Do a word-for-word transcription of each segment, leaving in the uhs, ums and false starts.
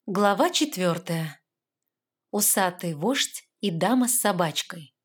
Глава четвертая. Усатый вождь и дама с собачкой.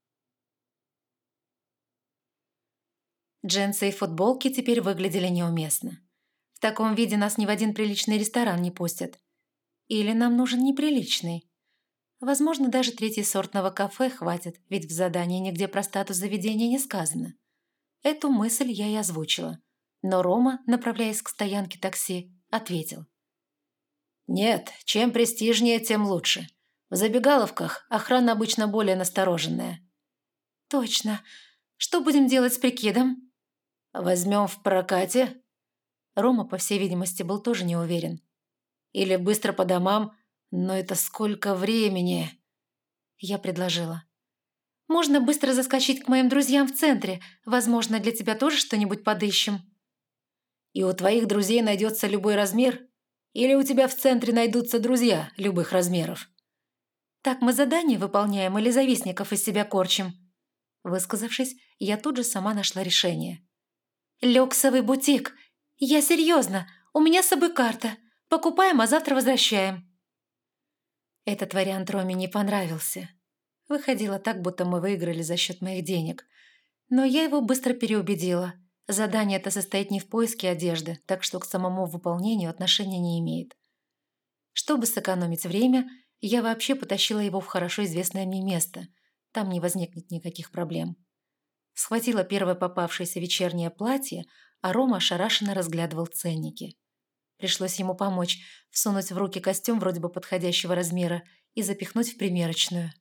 Джинсы и футболки теперь выглядели неуместно. В таком виде нас ни в один приличный ресторан не пустят. Или нам нужен неприличный. Возможно, даже третьесортного кафе хватит, ведь в задании нигде про статус заведения не сказано. Эту мысль я и озвучила. Но Рома, направляясь к стоянке такси, ответил. «Нет, чем престижнее, тем лучше. В забегаловках охрана обычно более настороженная». «Точно. Что будем делать с прикидом?» «Возьмем в прокате». Рома, по всей видимости, был тоже не уверен. «Или быстро по домам, но это сколько времени?» Я предложила. «Можно быстро заскочить к моим друзьям в центре. Возможно, для тебя тоже что-нибудь подыщем». «И у твоих друзей найдется любой размер? Или у тебя в центре найдутся друзья любых размеров?» «Так мы задание выполняем или завистников из себя корчим?» Высказавшись, я тут же сама нашла решение. «Люксовый бутик. Я серьезно. У меня с собой карта. Покупаем, а завтра возвращаем». Этот вариант Роме не понравился. Выходило так, будто мы выиграли за счет моих денег. Но я его быстро переубедила. Задание это состоит не в поиске одежды, так что к самому выполнению отношения не имеет. Чтобы сэкономить время, я вообще потащила его в хорошо известное мне место. Там не возникнет никаких проблем. Схватила первое попавшееся вечернее платье, а Рома ошарашенно разглядывал ценники. Пришлось ему помочь, всунуть в руки костюм вроде бы подходящего размера и запихнуть в примерочную.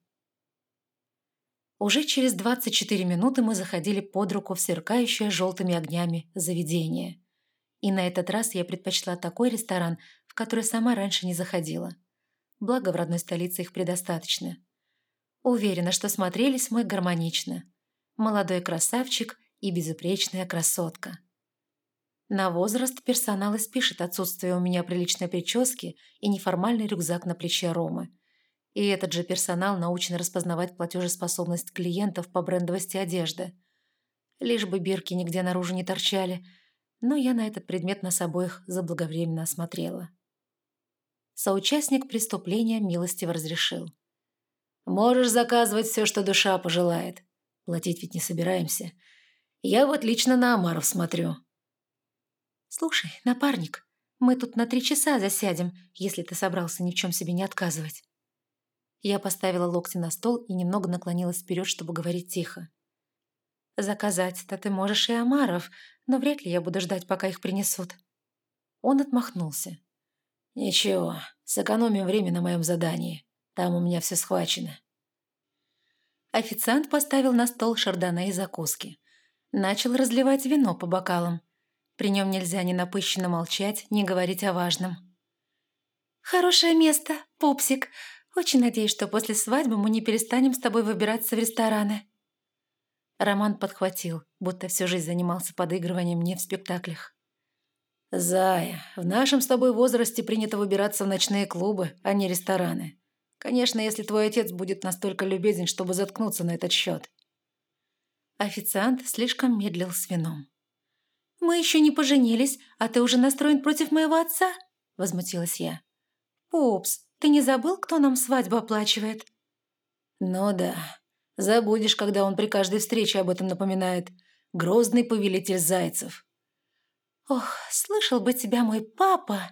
Уже через двадцать четыре минуты мы заходили под руку в сверкающее желтыми огнями заведение. И на этот раз я предпочла такой ресторан, в который сама раньше не заходила. Благо, в родной столице их предостаточно. Уверена, что смотрелись мы гармонично. Молодой красавчик и безупречная красотка. На возраст персонал и спишет отсутствие у меня приличной прически и неформальный рюкзак на плече Ромы. И этот же персонал научен распознавать платежеспособность клиентов по брендовости одежды. Лишь бы бирки нигде наружу не торчали, но я на этот предмет нас обоих заблаговременно осмотрела. Соучастник преступления милостиво разрешил. «Можешь заказывать все, что душа пожелает. Платить ведь не собираемся. Я вот лично на омаров смотрю». «Слушай, напарник, мы тут на три часа засядем, если ты собрался ни в чем себе не отказывать». Я поставила локти на стол и немного наклонилась вперед, чтобы говорить тихо. «Заказать-то ты можешь и омаров, но вряд ли я буду ждать, пока их принесут». Он отмахнулся. «Ничего, сэкономим время на моем задании. Там у меня все схвачено». Официант поставил на стол шардоне и закуски. Начал разливать вино по бокалам. При нем нельзя ни напыщенно молчать, ни говорить о важном. «Хорошее место, пупсик. Очень надеюсь, что после свадьбы мы не перестанем с тобой выбираться в рестораны». Роман подхватил, будто всю жизнь занимался подыгрыванием мне в спектаклях. «Зая, в нашем с тобой возрасте принято выбираться в ночные клубы, а не рестораны. Конечно, если твой отец будет настолько любезен, чтобы заткнуться на этот счет». Официант слишком медлил с вином. «Мы еще не поженились, а ты уже настроен против моего отца?» – возмутилась я. «Пупс, ты не забыл, кто нам свадьбу оплачивает?» «Ну да, забудешь, когда он при каждой встрече об этом напоминает. Грозный повелитель зайцев». «Ох, слышал бы тебя мой папа!»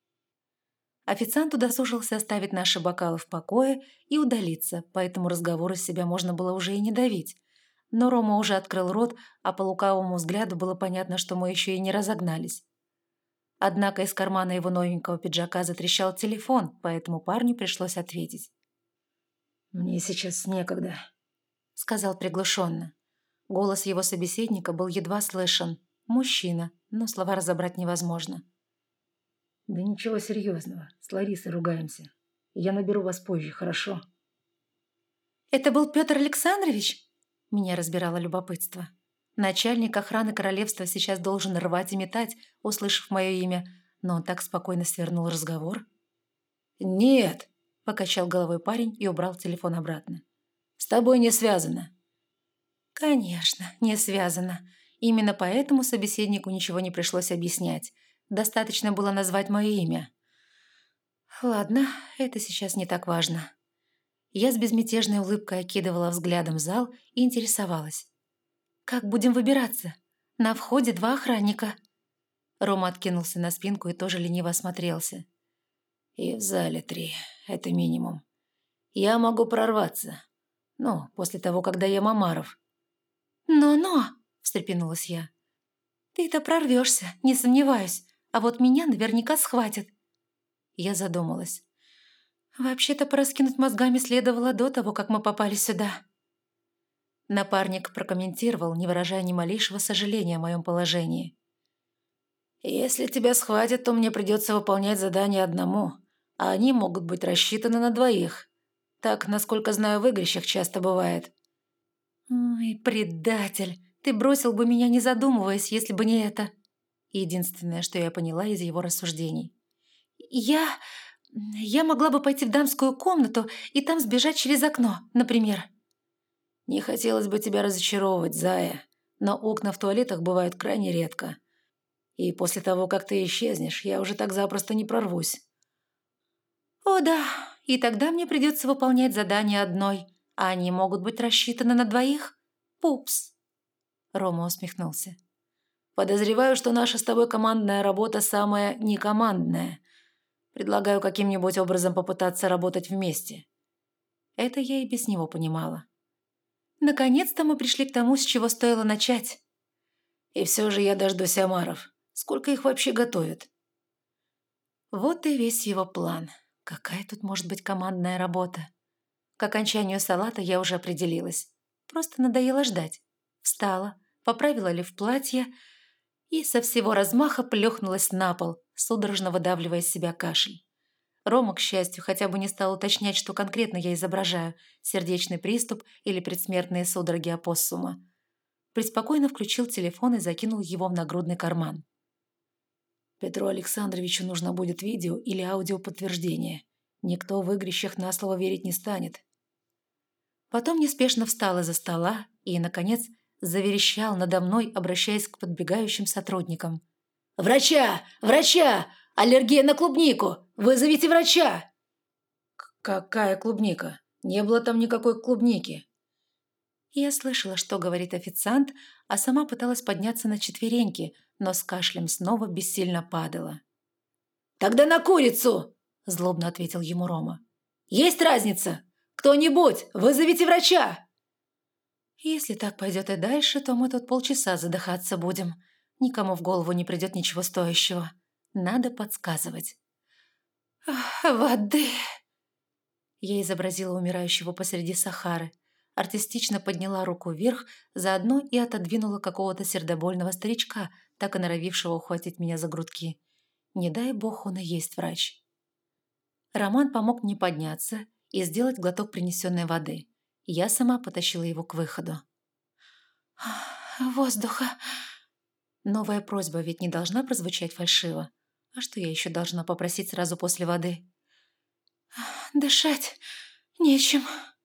Официант удосужился оставить наши бокалы в покое и удалиться, поэтому разговор из себя можно было уже и не давить. Но Рома уже открыл рот, а по лукавому взгляду было понятно, что мы еще и не разогнались. Однако из кармана его новенького пиджака затрещал телефон, поэтому парню пришлось ответить. «Мне сейчас некогда», — сказал приглушенно. Голос его собеседника был едва слышен. Мужчина, но слова разобрать невозможно. «Да ничего серьезного, с Ларисой ругаемся. Я наберу вас позже, хорошо?» «Это был Петр Александрович?» Меня разбирало любопытство. Начальник охраны королевства сейчас должен рвать и метать, услышав мое имя, но он так спокойно свернул разговор. «Нет», — покачал головой парень и убрал телефон обратно. «С тобой не связано». «Конечно, не связано. Именно поэтому собеседнику ничего не пришлось объяснять. Достаточно было назвать мое имя». Ладно, это сейчас не так важно. Я с безмятежной улыбкой окидывала взглядом зал и интересовалась. «Как будем выбираться? На входе два охранника». Рома откинулся на спинку и тоже лениво осмотрелся. «И в зале три. Это минимум. Я могу прорваться. Ну, после того, когда я Омаров». «Но-но!» – встрепенулась я. «Ты-то прорвешься, не сомневаюсь, а вот меня наверняка схватят». Я задумалась. Вообще-то пораскинуть мозгами следовало до того, как мы попали сюда. Напарник прокомментировал, не выражая ни малейшего сожаления о моем положении. «Если тебя схватят, то мне придется выполнять задание одному, а они могут быть рассчитаны на двоих. Так, насколько знаю, в игрищах часто бывает». «Ой, предатель, ты бросил бы меня, не задумываясь, если бы не это». Единственное, что я поняла из его рассуждений. «Я... я могла бы пойти в дамскую комнату и там сбежать через окно, например». «Не хотелось бы тебя разочаровывать, Зая, но окна в туалетах бывают крайне редко. И после того, как ты исчезнешь, я уже так запросто не прорвусь». «О да, и тогда мне придется выполнять задание одной, а они могут быть рассчитаны на двоих? Пупс!» Рома усмехнулся. «Подозреваю, что наша с тобой командная работа самая некомандная. Предлагаю каким-нибудь образом попытаться работать вместе». Это я и без него понимала. Наконец-то мы пришли к тому, с чего стоило начать. «И все же я дождусь омаров. Сколько их вообще готовят?» Вот и весь его план. Какая тут может быть командная работа? К окончанию салата я уже определилась. Просто надоело ждать. Встала, поправила лиф платья и со всего размаха плюхнулась на пол, судорожно выдавливая из себя кашель. Рома, к счастью, хотя бы не стал уточнять, что конкретно я изображаю – сердечный приступ или предсмертные судороги опоссума. Преспокойно включил телефон и закинул его в нагрудный карман. «Петру Александровичу нужно будет видео или аудиоподтверждение. Никто в игрищах на слово верить не станет». Потом неспешно встал из-за стола и, наконец, заверещал надо мной, обращаясь к подбегающим сотрудникам. «Врача! Врача! Аллергия на клубнику! Вызовите врача!» «Какая клубника? Не было там никакой клубники». Я слышала, что говорит официант, а сама пыталась подняться на четвереньки, но с кашлем снова бессильно падала. «Тогда на курицу!» – злобно ответил ему Рома. «Есть разница? Кто-нибудь, вызовите врача!» «Если так пойдет и дальше, то мы тут полчаса задыхаться будем. Никому в голову не придет ничего стоящего. Надо подсказывать». «Воды!» Я изобразила умирающего посреди Сахары. Артистично подняла руку вверх, заодно и отодвинула какого-то сердобольного старичка, так и норовившего ухватить меня за грудки. Не дай бог, он и есть врач. Роман помог мне подняться и сделать глоток принесенной воды. Я сама потащила его к выходу. «Воздуха!» Новая просьба ведь не должна прозвучать фальшиво. А что я еще должна попросить сразу после воды? «Дышать нечем».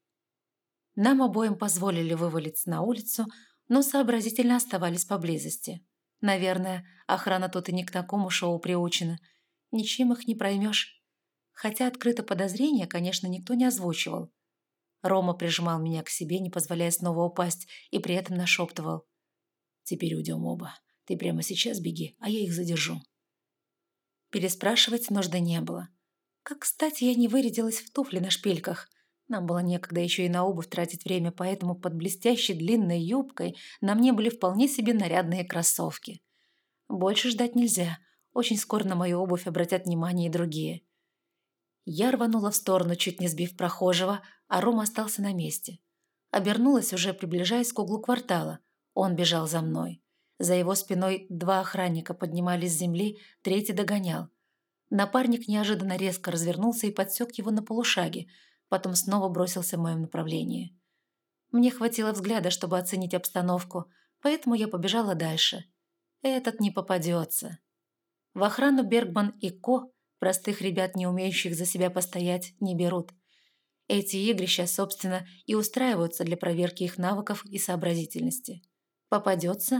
Нам обоим позволили вывалиться на улицу, но сообразительно оставались поблизости. Наверное, охрана тут и не к такому шоу приучена. Ничем их не проймешь. Хотя открыто подозрения, конечно, никто не озвучивал. Рома прижимал меня к себе, не позволяя снова упасть, и при этом нашептывал. «Теперь уйдем оба. Ты прямо сейчас беги, а я их задержу». Переспрашивать нужды не было. Как, кстати, я не вырядилась в туфли на шпильках. Нам было некогда еще и на обувь тратить время, поэтому под блестящей длинной юбкой на мне были вполне себе нарядные кроссовки. Больше ждать нельзя. Очень скоро на мою обувь обратят внимание и другие. Я рванула в сторону, чуть не сбив прохожего, а Рома остался на месте. Обернулась, уже приближаясь к углу квартала. Он бежал за мной. За его спиной два охранника поднимались с земли, третий догонял. Напарник неожиданно резко развернулся и подсек его на полушаге, потом снова бросился в моем направлении. Мне хватило взгляда, чтобы оценить обстановку, поэтому я побежала дальше. Этот не попадется. В охрану Бергман и Ко простых ребят, не умеющих за себя постоять, не берут. Эти игрища, собственно, и устраиваются для проверки их навыков и сообразительности. Попадется,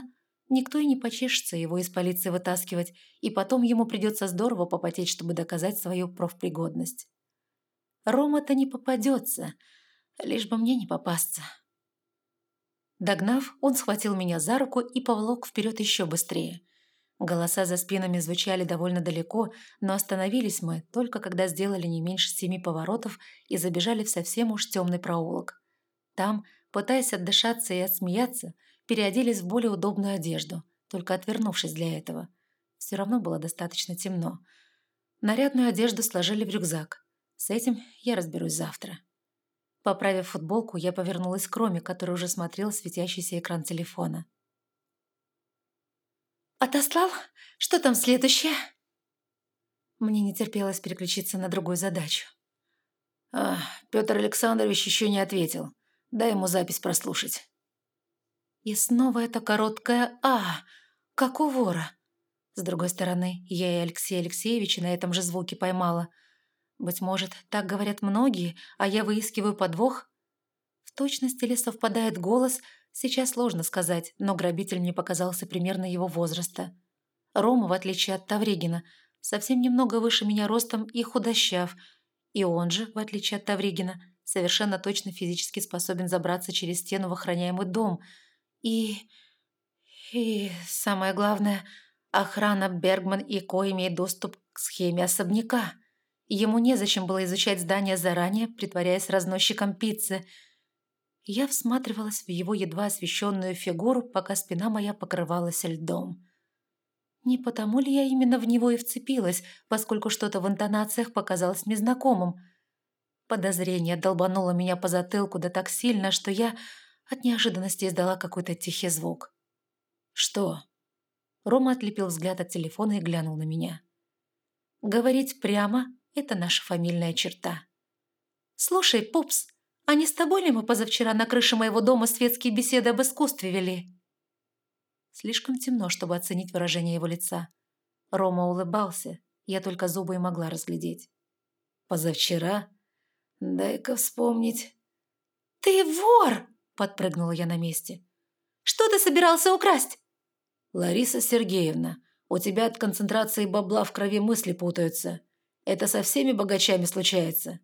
Никто и не почешется его из полиции вытаскивать, и потом ему придется здорово попотеть, чтобы доказать свою профпригодность. Рома-то не попадется, лишь бы мне не попасться. Догнав, он схватил меня за руку и поволок вперед еще быстрее. Голоса за спинами звучали довольно далеко, но остановились мы только когда сделали не меньше семи поворотов и забежали в совсем уж темный проулок. Там, пытаясь отдышаться и отсмеяться, переоделись в более удобную одежду, только отвернувшись для этого. Все равно было достаточно темно. Нарядную одежду сложили в рюкзак. С этим я разберусь завтра. Поправив футболку, я повернулась к Роме, который уже смотрел светящийся экран телефона. «Отослал? Что там следующее?» Мне не терпелось переключиться на другую задачу. А, Петр Александрович еще не ответил. Дай ему запись прослушать. И снова это короткое «а», как у вора. С другой стороны, я и Алексея Алексеевича на этом же звуке поймала. Быть может, так говорят многие, а я выискиваю подвох? В точности ли совпадает голос, сейчас сложно сказать, но грабитель мне показался примерно его возраста. Рома, в отличие от Тавригина, совсем немного выше меня ростом и худощав, и он же, в отличие от Тавригина, совершенно точно физически способен забраться через стену в охраняемый дом. И... и самое главное, охрана Бергман и Ко имеет доступ к схеме особняка. Ему незачем было изучать здание заранее, притворяясь разносчиком пиццы. Я всматривалась в его едва освещенную фигуру, пока спина моя покрывалась льдом. Не потому ли я именно в него и вцепилась, поскольку что-то в интонациях показалось мне знакомым? Подозрение долбануло меня по затылку да так сильно, что я от неожиданности издала какой-то тихий звук. «Что?» Рома отлепил взгляд от телефона и глянул на меня. «Говорить прямо — это наша фамильная черта». «Слушай, пупс, а не с тобой ли мы позавчера на крыше моего дома светские беседы об искусстве вели?» Слишком темно, чтобы оценить выражение его лица. Рома улыбался, я только зубы и могла разглядеть. «Позавчера? Дай-ка вспомнить». «Ты вор!» – подпрыгнула я на месте. «Что ты собирался украсть?» «Лариса Сергеевна, у тебя от концентрации бабла в крови мысли путаются. Это со всеми богачами случается».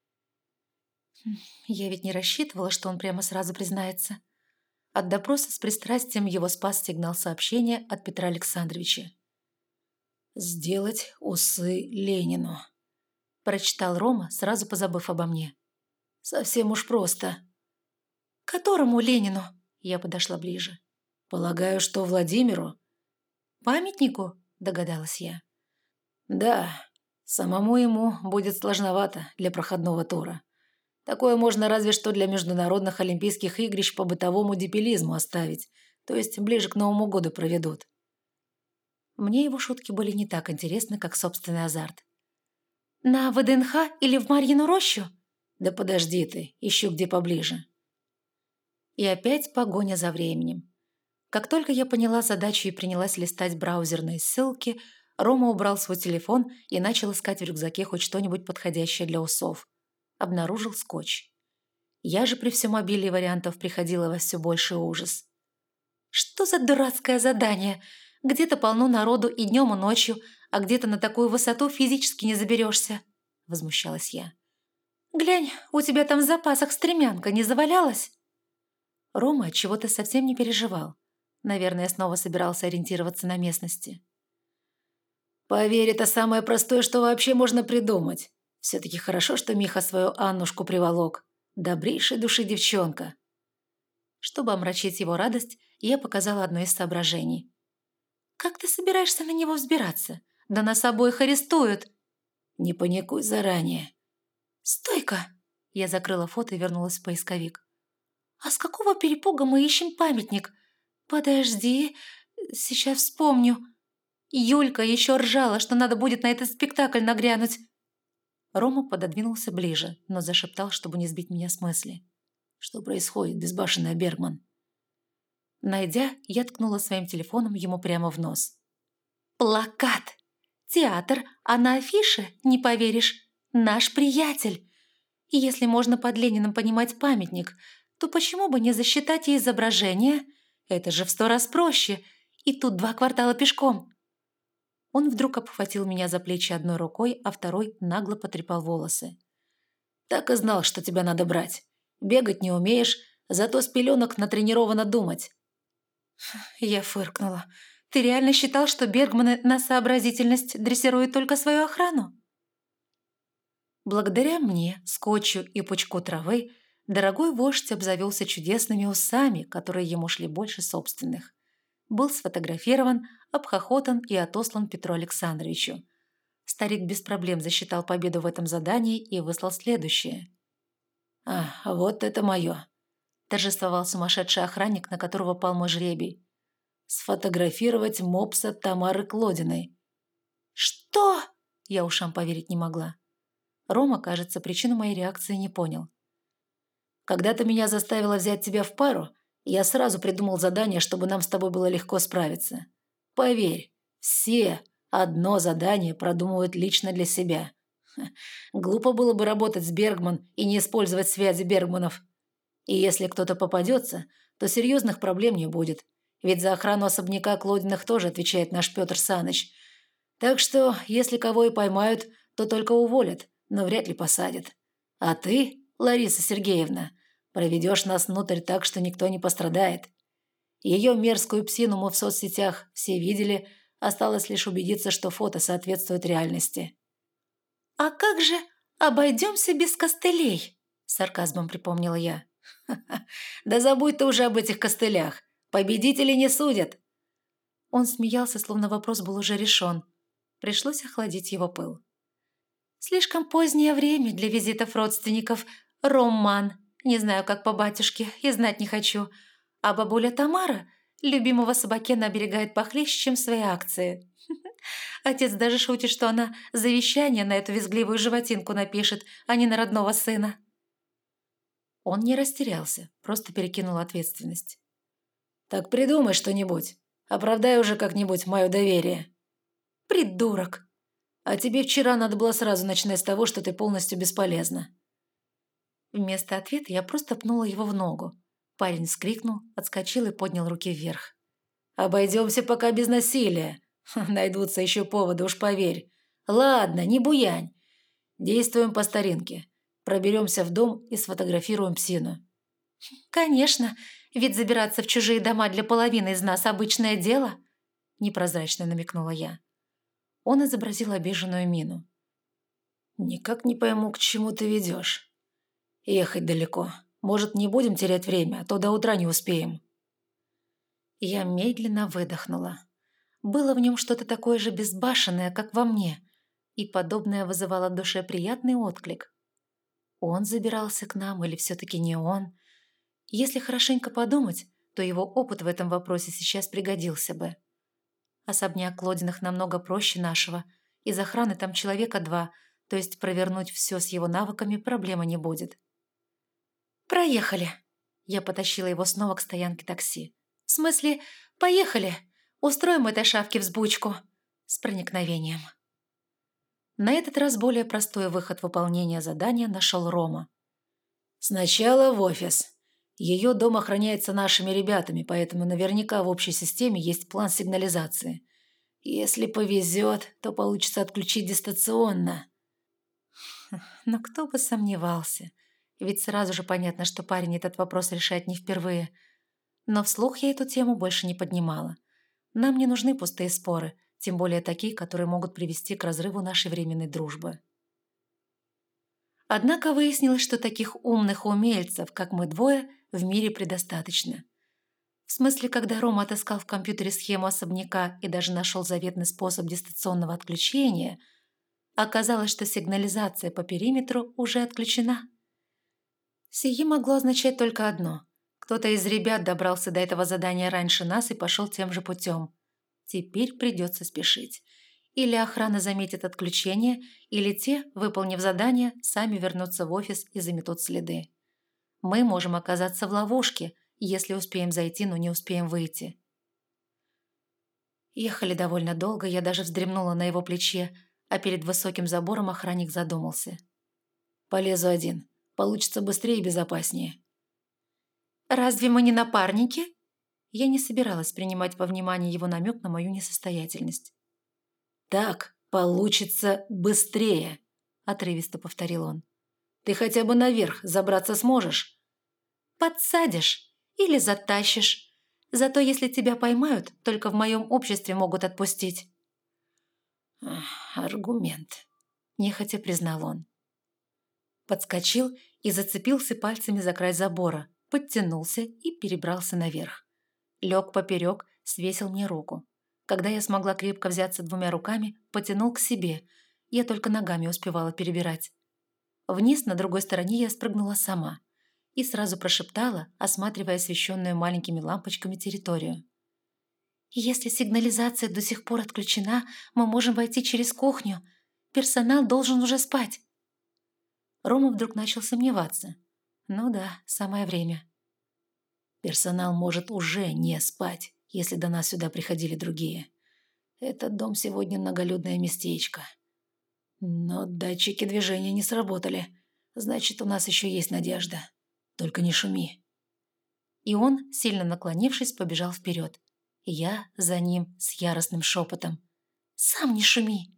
Я ведь не рассчитывала, что он прямо сразу признается. От допроса с пристрастием его спас сигнал сообщения от Петра Александровича. «Сделать усы Ленину», – прочитал Рома, сразу позабыв обо мне. «Совсем уж просто». «Которому Ленину?» Я подошла ближе. «Полагаю, что Владимиру?» «Памятнику?» – догадалась я. «Да, самому ему будет сложновато для проходного тура. Такое можно разве что для международных олимпийских игрищ по бытовому дебилизму оставить, то есть ближе к Новому году проведут». Мне его шутки были не так интересны, как собственный азарт. «На ВДНХ или в Марьину рощу?» «Да подожди ты, ищу где поближе». И опять погоня за временем. Как только я поняла задачу и принялась листать браузерные ссылки, Рома убрал свой телефон и начал искать в рюкзаке хоть что-нибудь подходящее для усов. Обнаружил скотч. Я же при всем обилии вариантов приходила во все больший ужас. «Что за дурацкое задание? Где-то полно народу и днем, и ночью, а где-то на такую высоту физически не заберешься», – возмущалась я. «Глянь, у тебя там в запасах стремянка не завалялась?» Рома отчего-то совсем не переживал. Наверное, снова собирался ориентироваться на местности. «Поверь, это самое простое, что вообще можно придумать. Все-таки хорошо, что Миха свою Аннушку приволок. Добрейшей души девчонка». Чтобы омрачить его радость, я показала одно из соображений. «Как ты собираешься на него взбираться? Да нас обоих арестуют!» «Не паникуй заранее». «Стой-ка!» Я закрыла фото и вернулась в поисковик. «А с какого перепуга мы ищем памятник? Подожди, сейчас вспомню. Юлька еще ржала, что надо будет на этот спектакль нагрянуть». Рома пододвинулся ближе, но зашептал, чтобы не сбить меня с мысли. «Что происходит, безбашенная Бергман?» Найдя, я ткнула своим телефоном ему прямо в нос. «Плакат! Театр, а на афише, не поверишь, наш приятель. И если можно под Лениным понимать памятник, то почему бы не засчитать и изображение? Это же в сто раз проще. и тут два квартала пешком». Он вдруг обхватил меня за плечи одной рукой, а второй нагло потрепал волосы. «Так и знал, что тебя надо брать. Бегать не умеешь, зато с пеленок натренировано думать». Я фыркнула. «Ты реально считал, что Бергманы на сообразительность дрессируют только свою охрану?» Благодаря мне, скотчу и пучку травы, дорогой вождь обзавелся чудесными усами, которые ему шли больше собственных. Был сфотографирован, обхохотан и отослан Петру Александровичу. Старик без проблем засчитал победу в этом задании и выслал следующее. «А, вот это мое», – торжествовал сумасшедший охранник, на которого пал мой жребий. «Сфотографировать мопса Тамары Клодиной». «Что?» – я ушам поверить не могла. Рома, кажется, причину моей реакции не понял. «Когда ты меня заставила взять тебя в пару, я сразу придумал задание, чтобы нам с тобой было легко справиться. Поверь, все одно задание продумывают лично для себя. Ха, глупо было бы работать с Бергман и не использовать связи Бергманов. И если кто-то попадется, то серьезных проблем не будет, ведь за охрану особняка Клодиных тоже отвечает наш Петр Саныч. Так что, если кого и поймают, то только уволят, но вряд ли посадят. А ты, Лариса Сергеевна, проведешь нас внутрь так, что никто не пострадает. Ее мерзкую псину мы в соцсетях все видели, осталось лишь убедиться, что фото соответствует реальности». «А как же обойдемся без костылей?» – сарказмом припомнила я. «Ха-ха, да забудь ты уже об этих костылях. Победители не судят». Он смеялся, словно вопрос был уже решен. Пришлось охладить его пыл. «Слишком позднее время для визитов родственников. Роман. Не знаю, как по батюшке, и знать не хочу. А бабуля Тамара любимого собакена оберегает похлеще, чем свои акции. Отец даже шутит, что она завещание на эту визгливую животинку напишет, а не на родного сына». Он не растерялся, просто перекинул ответственность. «Так придумай что-нибудь. Оправдай уже как-нибудь мое доверие». «Придурок!» «А тебе вчера надо было сразу начинать с того, что ты полностью бесполезна». Вместо ответа я просто пнула его в ногу. Парень вскрикнул, отскочил и поднял руки вверх. «Обойдемся пока без насилия. Найдутся еще поводы, уж поверь. Ладно, не буянь. Действуем по старинке. Проберемся в дом и сфотографируем псину». «Конечно, ведь забираться в чужие дома для половины из нас обычное дело», – непрозрачно намекнула я. Он изобразил обиженную мину. «Никак не пойму, к чему ты ведешь. Ехать далеко. Может, не будем терять время, а то до утра не успеем». Я медленно выдохнула. Было в нем что-то такое же безбашенное, как во мне, и подобное вызывало в душе приятный отклик. Он забирался к нам или все-таки не он? Если хорошенько подумать, то его опыт в этом вопросе сейчас пригодился бы. Особняк Клодиных намного проще нашего. Из охраны там человека два, то есть провернуть все с его навыками проблема не будет. «Проехали!» Я потащила его снова к стоянке такси. «В смысле, поехали! Устроим этой шавке взбучку!» С проникновением. На этот раз более простой выход выполнения задания нашел Рома. «Сначала в офис. Ее дом охраняется нашими ребятами, поэтому наверняка в общей системе есть план сигнализации. Если повезет, то получится отключить дистанционно». Но кто бы сомневался. Ведь сразу же понятно, что парень этот вопрос решает не впервые. Но вслух я эту тему больше не поднимала. Нам не нужны пустые споры, тем более такие, которые могут привести к разрыву нашей временной дружбы. Однако выяснилось, что таких умных умельцев, как мы двое, в мире предостаточно. В смысле, когда Рома отыскал в компьютере схему особняка и даже нашел заветный способ дистанционного отключения, оказалось, что сигнализация по периметру уже отключена. Сие могло означать только одно. Кто-то из ребят добрался до этого задания раньше нас и пошел тем же путем. Теперь придется спешить. Или охрана заметит отключение, или те, выполнив задание, сами вернутся в офис и заметут следы. Мы можем оказаться в ловушке, если успеем зайти, но не успеем выйти. Ехали довольно долго, я даже вздремнула на его плече, а перед высоким забором охранник задумался. «Полезу один. Получится быстрее и безопаснее». «Разве мы не напарники?» Я не собиралась принимать во внимание его намек на мою несостоятельность. «Так получится быстрее», – отрывисто повторил он. «Ты хотя бы наверх забраться сможешь?» «Подсадишь или затащишь. Зато если тебя поймают, только в моем обществе могут отпустить». «Аргумент», – нехотя признал он. Подскочил и зацепился пальцами за край забора, подтянулся и перебрался наверх. Лег поперек, свесил мне руку. Когда я смогла крепко взяться двумя руками, потянул к себе. Я только ногами успевала перебирать. Вниз, на другой стороне, я спрыгнула сама и сразу прошептала, осматривая освещенную маленькими лампочками территорию. «Если сигнализация до сих пор отключена, мы можем войти через кухню. Персонал должен уже спать». Рома вдруг начал сомневаться. «Ну да, самое время». «Персонал может уже не спать, если до нас сюда приходили другие. Этот дом сегодня многолюдное местечко. Но датчики движения не сработали. Значит, у нас еще есть надежда. Только не шуми». И он, сильно наклонившись, побежал вперед. Я за ним с яростным шепотом. «Сам не шуми!»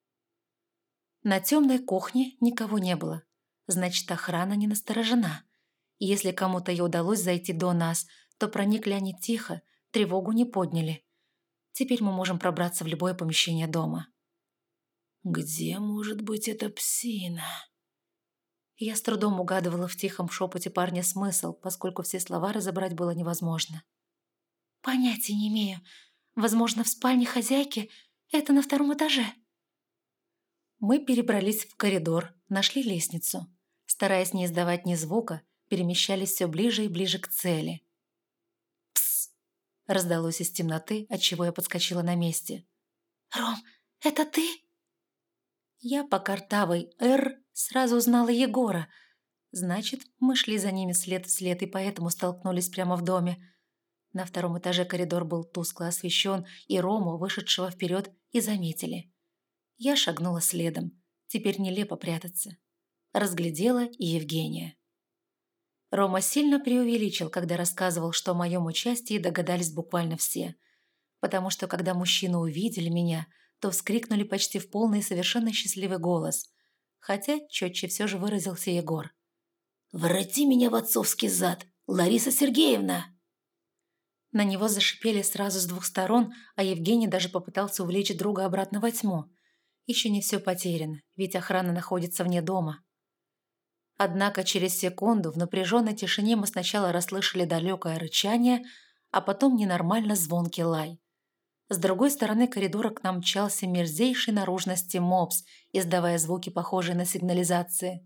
На темной кухне никого не было. Значит, охрана не насторожена. И если кому-то и удалось зайти до нас, то проникли они тихо, тревогу не подняли. Теперь мы можем пробраться в любое помещение дома. «Где может быть эта псина?» Я с трудом угадывала в тихом шепоте парня смысл, поскольку все слова разобрать было невозможно. «Понятия не имею. Возможно, в спальне хозяйки. Это на втором этаже». Мы перебрались в коридор, нашли лестницу. Стараясь не издавать ни звука, перемещались все ближе и ближе к цели. «Псс!» – раздалось из темноты, отчего я подскочила на месте. «Ром, это ты?» Я по картавой «Р» сразу узнала Егора. Значит, мы шли за ними след в след и поэтому столкнулись прямо в доме. На втором этаже коридор был тускло освещен, и Рому, вышедшего вперед, и заметили. Я шагнула следом. Теперь нелепо прятаться. Разглядела и Евгения. Рома сильно преувеличил, когда рассказывал, что о моем участии догадались буквально все. Потому что, когда мужчины увидели меня, то вскрикнули почти в полный и совершенно счастливый голос. Хотя четче все же выразился Егор. «Вороти меня в отцовский зад, Лариса Сергеевна!» На него зашипели сразу с двух сторон, а Евгений даже попытался увлечь друга обратно во тьму. Еще не все потеряно, ведь охрана находится вне дома. Однако через секунду в напряженной тишине мы сначала расслышали далекое рычание, а потом ненормально звонкий лай. С другой стороны коридора к нам мчался мерзейшей наружности мопс, издавая звуки, похожие на сигнализации.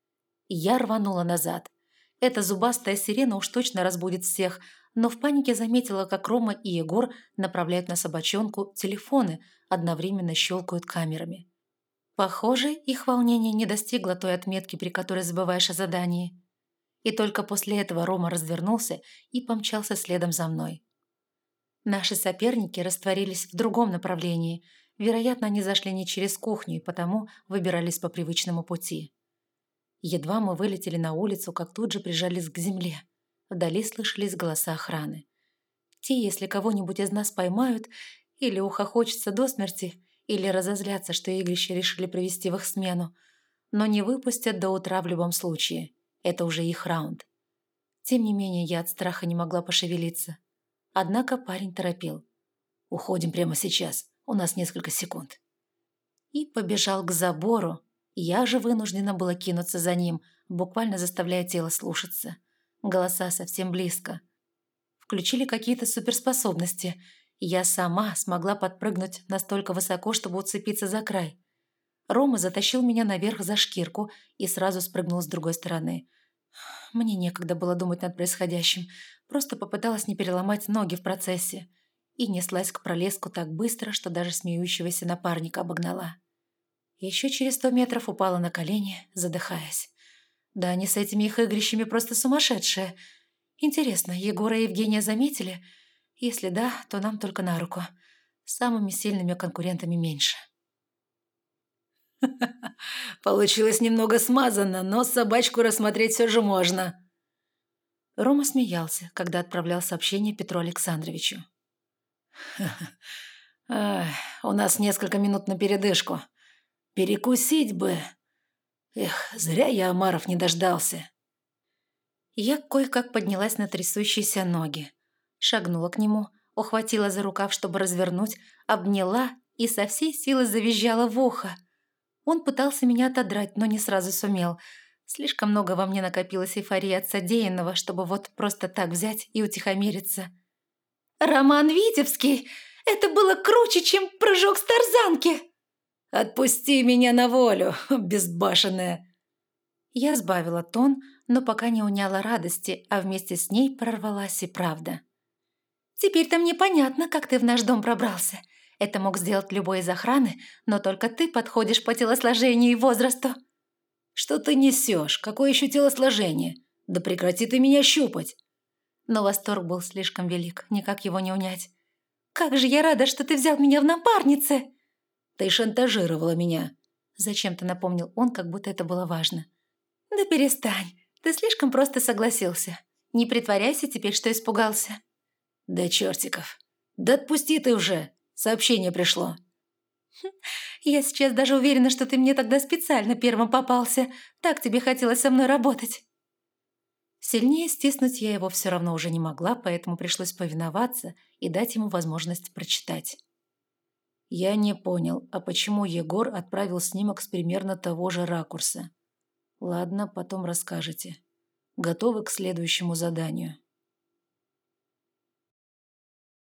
Я рванула назад. Эта зубастая сирена уж точно разбудит всех, но в панике заметила, как Рома и Егор направляют на собачонку телефоны, одновременно щелкают камерами. Похоже, их волнение не достигло той отметки, при которой забываешь о задании. И только после этого Рома развернулся и помчался следом за мной. Наши соперники растворились в другом направлении. Вероятно, они зашли не через кухню и потому выбирались по привычному пути. Едва мы вылетели на улицу, как тут же прижались к земле. Вдали слышались голоса охраны. Те, если кого-нибудь из нас поймают, или ухохочется до смерти, или разозлятся, что игрища решили провести в их смену, но не выпустят до утра в любом случае. Это уже их раунд. Тем не менее, я от страха не могла пошевелиться. Однако парень торопил. «Уходим прямо сейчас, у нас несколько секунд». И побежал к забору. Я же вынуждена была кинуться за ним, буквально заставляя тело слушаться. Голоса совсем близко. Включили какие-то суперспособности. Я сама смогла подпрыгнуть настолько высоко, чтобы уцепиться за край. Рома затащил меня наверх за шкирку и сразу спрыгнул с другой стороны. Мне некогда было думать над происходящим, просто попыталась не переломать ноги в процессе и неслась к пролеску так быстро, что даже смеющегося напарника обогнала. Еще через сто метров упала на колени, задыхаясь. Да они с этими их игрищами просто сумасшедшие. Интересно, Егора и Евгения заметили? Если да, то нам только на руку. Самыми сильными конкурентами меньше. Получилось немного смазанно, но собачку рассмотреть все же можно. Рома смеялся, когда отправлял сообщение Петру Александровичу. Ах, у нас несколько минут на передышку. Перекусить бы. Эх, зря я омаров не дождался. Я кое-как поднялась на трясущиеся ноги. Шагнула к нему, ухватила за рукав, чтобы развернуть, обняла и со всей силы завизжала в ухо. Он пытался меня отодрать, но не сразу сумел. Слишком много во мне накопилось эйфории от содеянного, чтобы вот просто так взять и утихомириться. «Роман Витебский! Это было круче, чем прыжок с тарзанки!» «Отпусти меня на волю, безбашенная!» Я сбавила тон, но пока не уняла радости, а вместе с ней прорвалась и правда. «Теперь-то мне понятно, как ты в наш дом пробрался. Это мог сделать любой из охраны, но только ты подходишь по телосложению и возрасту». «Что ты несешь? Какое еще телосложение? Да прекрати ты меня щупать!» Но восторг был слишком велик, никак его не унять. «Как же я рада, что ты взял меня в напарнице!» «Ты шантажировала меня!» Зачем-то напомнил он, как будто это было важно. «Да перестань, ты слишком просто согласился. Не притворяйся теперь, что испугался». «Да чертиков! Да отпусти ты уже! Сообщение пришло!» «Я сейчас даже уверена, что ты мне тогда специально первым попался. Так тебе хотелось со мной работать». Сильнее стиснуть я его все равно уже не могла, поэтому пришлось повиноваться и дать ему возможность прочитать. «Я не понял, а почему Егор отправил снимок с примерно того же ракурса? Ладно, потом расскажете. Готовы к следующему заданию?»